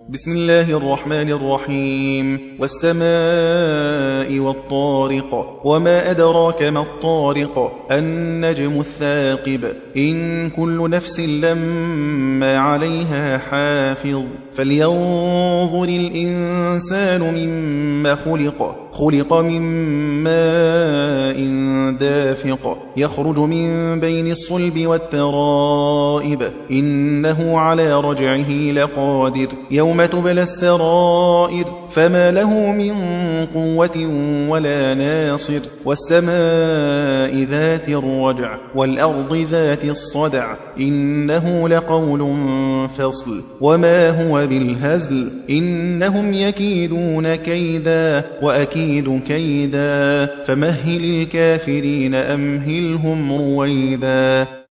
بسم الله الرحمن الرحيم والسماء والطارق وما أدراك ما الطارق النجم الثاقب إن كل نفس لما عليها حافظ فلينظر الإنسان مما خلق من ماء دافق يخرج من بين الصلب والترائب إنه على رجعه لقادر يوم تبلى السرائر فما له من قوة ولا ناصر والسماء ذات الرجع والأرض ذات الصدع إنه لقول فصل وما هو بالهزل إنهم يكيدون كيدا وأكيد كيدا فمهل الكافرين أمهلهم رويدا